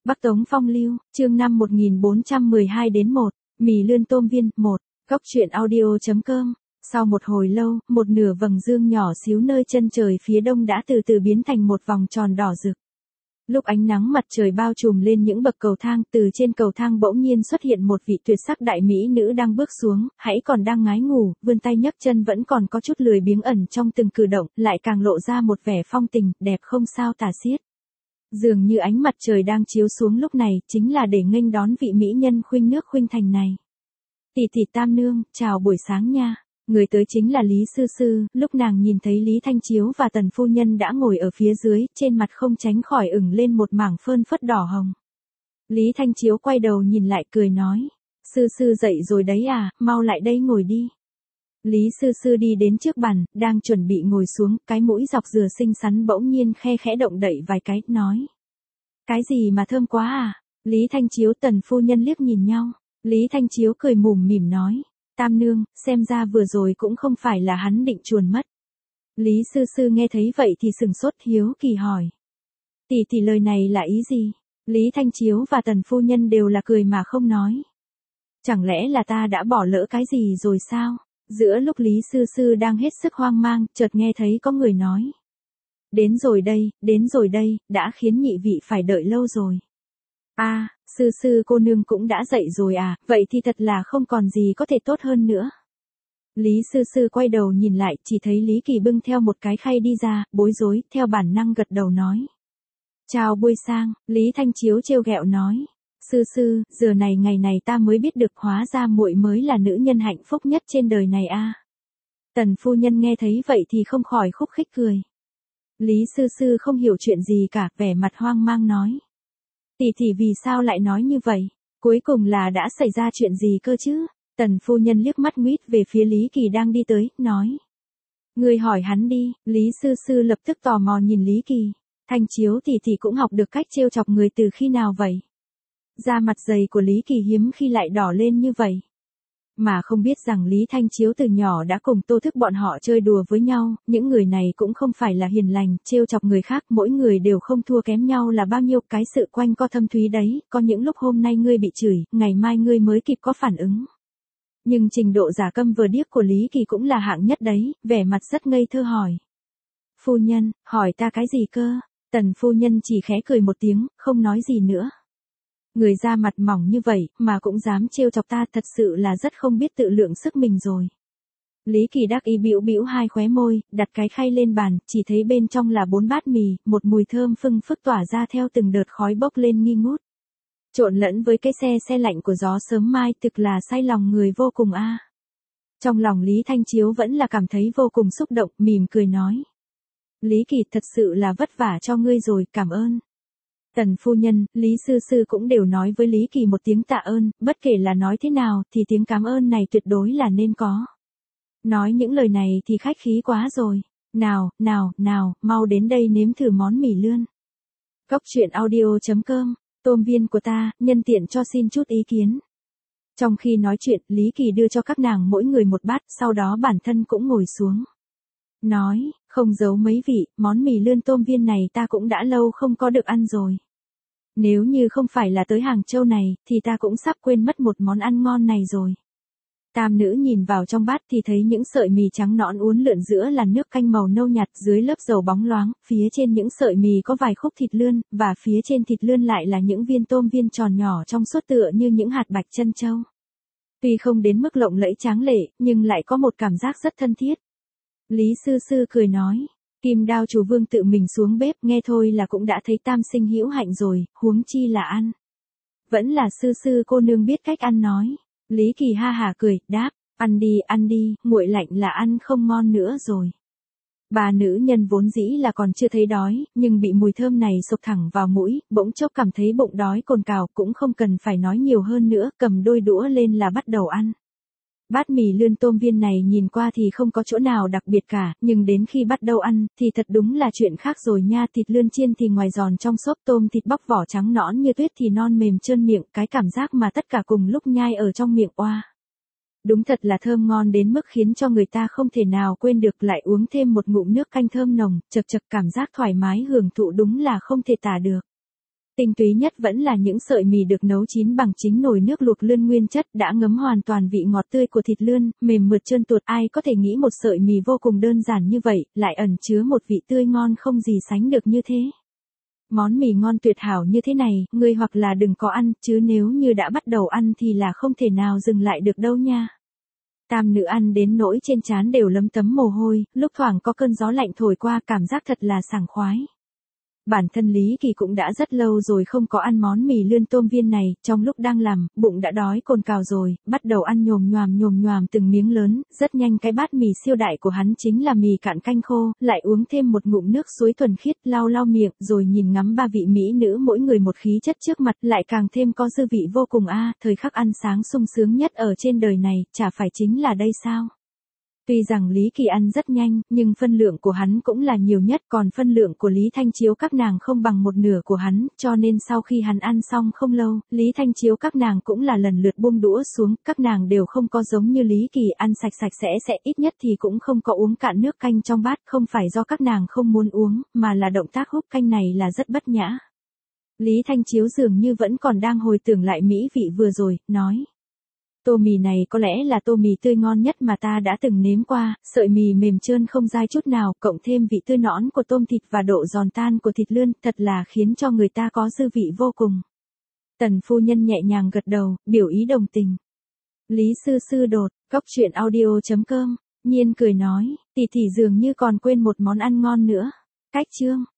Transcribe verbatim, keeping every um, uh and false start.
Bắc Tống Phong Lưu, chương năm một nghìn bốn trăm mười hai đến một, mì lươn tôm viên, một, Cốc truyện audio.com. Sau một hồi lâu, một nửa vầng dương nhỏ xíu nơi chân trời phía đông đã từ từ biến thành một vòng tròn đỏ rực. Lúc ánh nắng mặt trời bao trùm lên những bậc cầu thang, từ trên cầu thang bỗng nhiên xuất hiện một vị tuyệt sắc đại mỹ nữ đang bước xuống, hãy còn đang ngái ngủ, vươn tay nhấc chân vẫn còn có chút lười biếng ẩn trong từng cử động, lại càng lộ ra một vẻ phong tình, đẹp không sao tả xiết. Dường như ánh mặt trời đang chiếu xuống lúc này, chính là để nghênh đón vị mỹ nhân khuynh nước khuynh thành này. Tỷ tỷ Tam Nương, chào buổi sáng nha. Người tới chính là Lý Sư Sư, lúc nàng nhìn thấy Lý Thanh Chiếu và Tần Phu Nhân đã ngồi ở phía dưới, trên mặt không tránh khỏi ửng lên một mảng phơn phất đỏ hồng. Lý Thanh Chiếu quay đầu nhìn lại cười nói, Sư Sư dậy rồi đấy à, mau lại đây ngồi đi. Lý Sư Sư đi đến trước bàn, đang chuẩn bị ngồi xuống, cái mũi dọc dừa xinh xắn bỗng nhiên khe khẽ động đậy vài cái, nói. Cái gì mà thơm quá à? Lý Thanh Chiếu Tần Phu Nhân liếc nhìn nhau, Lý Thanh Chiếu cười mủm mỉm nói. Tam Nương, xem ra vừa rồi cũng không phải là hắn định chuồn mất. Lý Sư Sư nghe thấy vậy thì sừng sốt hiếu kỳ hỏi. Tỷ tỷ lời này là ý gì? Lý Thanh Chiếu và Tần Phu Nhân đều là cười mà không nói. Chẳng lẽ là ta đã bỏ lỡ cái gì rồi sao? Giữa lúc Lý Sư Sư đang hết sức hoang mang, chợt nghe thấy có người nói. Đến rồi đây, đến rồi đây, đã khiến nhị vị phải đợi lâu rồi. A, à, Sư Sư cô nương cũng đã dậy rồi à, vậy thì thật là không còn gì có thể tốt hơn nữa. Lý Sư Sư quay đầu nhìn lại, chỉ thấy Lý Kỳ bưng theo một cái khay đi ra, bối rối, theo bản năng gật đầu nói. Chào buổi sáng, Lý Thanh Chiếu trêu ghẹo nói. Sư Sư, giờ này ngày này ta mới biết được hóa ra muội mới là nữ nhân hạnh phúc nhất trên đời này a. À. Tần Phu Nhân nghe thấy vậy thì không khỏi khúc khích cười. Lý Sư Sư không hiểu chuyện gì cả, vẻ mặt hoang mang nói. Tỷ tỷ vì sao lại nói như vậy? Cuối cùng là đã xảy ra chuyện gì cơ chứ? Tần Phu Nhân liếc mắt nguýt về phía Lý Kỳ đang đi tới, nói. Người hỏi hắn đi, Lý Sư Sư lập tức tò mò nhìn Lý Kỳ. Thanh Chiếu tỷ tỷ cũng học được cách trêu chọc người từ khi nào vậy? Da mặt dày của Lý Kỳ hiếm khi lại đỏ lên như vậy. Mà không biết rằng Lý Thanh Chiếu từ nhỏ đã cùng Tô Thức bọn họ chơi đùa với nhau, những người này cũng không phải là hiền lành, trêu chọc người khác, mỗi người đều không thua kém nhau là bao nhiêu, cái sự quanh co thâm thúy đấy, có những lúc hôm nay ngươi bị chửi, ngày mai ngươi mới kịp có phản ứng. Nhưng trình độ giả câm vờ điếc của Lý Kỳ cũng là hạng nhất đấy, vẻ mặt rất ngây thơ hỏi. Phu Nhân, hỏi ta cái gì cơ? Tần Phu Nhân chỉ khẽ cười một tiếng, không nói gì nữa. Người da mặt mỏng như vậy, mà cũng dám trêu chọc ta, thật sự là rất không biết tự lượng sức mình rồi. Lý Kỳ đắc ý bĩu bĩu hai khóe môi, đặt cái khay lên bàn, chỉ thấy bên trong là bốn bát mì, một mùi thơm phưng phức tỏa ra theo từng đợt khói bốc lên nghi ngút. Trộn lẫn với cái xe xe lạnh của gió sớm mai, thực là say lòng người vô cùng a. À. Trong lòng Lý Thanh Chiếu vẫn là cảm thấy vô cùng xúc động, mỉm cười nói. Lý Kỳ, thật sự là vất vả cho ngươi rồi, cảm ơn. Tần Phu Nhân, Lý Sư Sư cũng đều nói với Lý Kỳ một tiếng tạ ơn, bất kể là nói thế nào thì tiếng cảm ơn này tuyệt đối là nên có. Nói những lời này thì khách khí quá rồi. Nào, nào, nào, mau đến đây nếm thử món mì lươn. Cốc truyện audio.com, tôm viên của ta, nhân tiện cho xin chút ý kiến. Trong khi nói chuyện, Lý Kỳ đưa cho các nàng mỗi người một bát, sau đó bản thân cũng ngồi xuống. Nói, không giấu mấy vị, món mì lươn tôm viên này ta cũng đã lâu không có được ăn rồi. Nếu như không phải là tới Hàng Châu này, thì ta cũng sắp quên mất một món ăn ngon này rồi. Tam nữ nhìn vào trong bát thì thấy những sợi mì trắng nõn uốn lượn giữa làn nước canh màu nâu nhạt, dưới lớp dầu bóng loáng, phía trên những sợi mì có vài khúc thịt lươn, và phía trên thịt lươn lại là những viên tôm viên tròn nhỏ trong suốt tựa như những hạt bạch chân châu. Tuy không đến mức lộng lẫy tráng lệ, nhưng lại có một cảm giác rất thân thiết. Lý Sư Sư cười nói. Kim Đao Chủ Vương tự mình xuống bếp, nghe thôi là cũng đã thấy tam sinh hữu hạnh rồi, huống chi là ăn. Vẫn là Sư Sư cô nương biết cách ăn nói. Lý Kỳ ha hả cười, đáp, ăn đi, ăn đi, nguội lạnh là ăn không ngon nữa rồi. Bà nữ nhân vốn dĩ là còn chưa thấy đói, nhưng bị mùi thơm này xộc thẳng vào mũi, bỗng chốc cảm thấy bụng đói cồn cào, cũng không cần phải nói nhiều hơn nữa, cầm đôi đũa lên là bắt đầu ăn. Bát mì lươn tôm viên này nhìn qua thì không có chỗ nào đặc biệt cả, nhưng đến khi bắt đầu ăn, thì thật đúng là chuyện khác rồi nha. Thịt lươn chiên thì ngoài giòn trong xốp, tôm thịt bóc vỏ trắng nõn như tuyết thì non mềm trơn miệng, cái cảm giác mà tất cả cùng lúc nhai ở trong miệng oa. Đúng thật là thơm ngon đến mức khiến cho người ta không thể nào quên được, lại uống thêm một ngụm nước canh thơm nồng, chật chật cảm giác thoải mái hưởng thụ đúng là không thể tả được. Tinh túy nhất vẫn là những sợi mì được nấu chín bằng chính nồi nước luộc lươn nguyên chất đã ngấm hoàn toàn vị ngọt tươi của thịt lươn, mềm mượt trơn tuột. Ai có thể nghĩ một sợi mì vô cùng đơn giản như vậy, lại ẩn chứa một vị tươi ngon không gì sánh được như thế. Món mì ngon tuyệt hảo như thế này, ngươi hoặc là đừng có ăn, chứ nếu như đã bắt đầu ăn thì là không thể nào dừng lại được đâu nha. Tam nữ ăn đến nỗi trên trán đều lấm tấm mồ hôi, lúc thoảng có cơn gió lạnh thổi qua cảm giác thật là sảng khoái. Bản thân Lý Kỳ cũng đã rất lâu rồi không có ăn món mì lươn tôm viên này, trong lúc đang làm, bụng đã đói cồn cào rồi, bắt đầu ăn nhồm nhoàm nhồm nhoàm từng miếng lớn, rất nhanh cái bát mì siêu đại của hắn chính là mì cạn canh khô, lại uống thêm một ngụm nước suối thuần khiết, lau lau miệng, rồi nhìn ngắm ba vị mỹ nữ mỗi người một khí chất trước mặt, lại càng thêm có dư vị vô cùng a, thời khắc ăn sáng sung sướng nhất ở trên đời này, chả phải chính là đây sao? Tuy rằng Lý Kỳ ăn rất nhanh, nhưng phân lượng của hắn cũng là nhiều nhất, còn phân lượng của Lý Thanh Chiếu các nàng không bằng một nửa của hắn, cho nên sau khi hắn ăn xong không lâu, Lý Thanh Chiếu các nàng cũng là lần lượt buông đũa xuống, các nàng đều không có giống như Lý Kỳ ăn sạch sạch sẽ sẽ, ít nhất thì cũng không có uống cạn nước canh trong bát, không phải do các nàng không muốn uống, mà là động tác húp canh này là rất bất nhã. Lý Thanh Chiếu dường như vẫn còn đang hồi tưởng lại mỹ vị vừa rồi, nói. Tô mì này có lẽ là tô mì tươi ngon nhất mà ta đã từng nếm qua, sợi mì mềm trơn không dai chút nào, cộng thêm vị tươi nõn của tôm thịt và độ giòn tan của thịt lươn, thật là khiến cho người ta có dư vị vô cùng. Tần phu nhân nhẹ nhàng gật đầu, biểu ý đồng tình. Lý sư sư đột, cóc truyện audio chấm com, Nhiên cười nói, tỷ tỷ dường như còn quên một món ăn ngon nữa. Cách chương.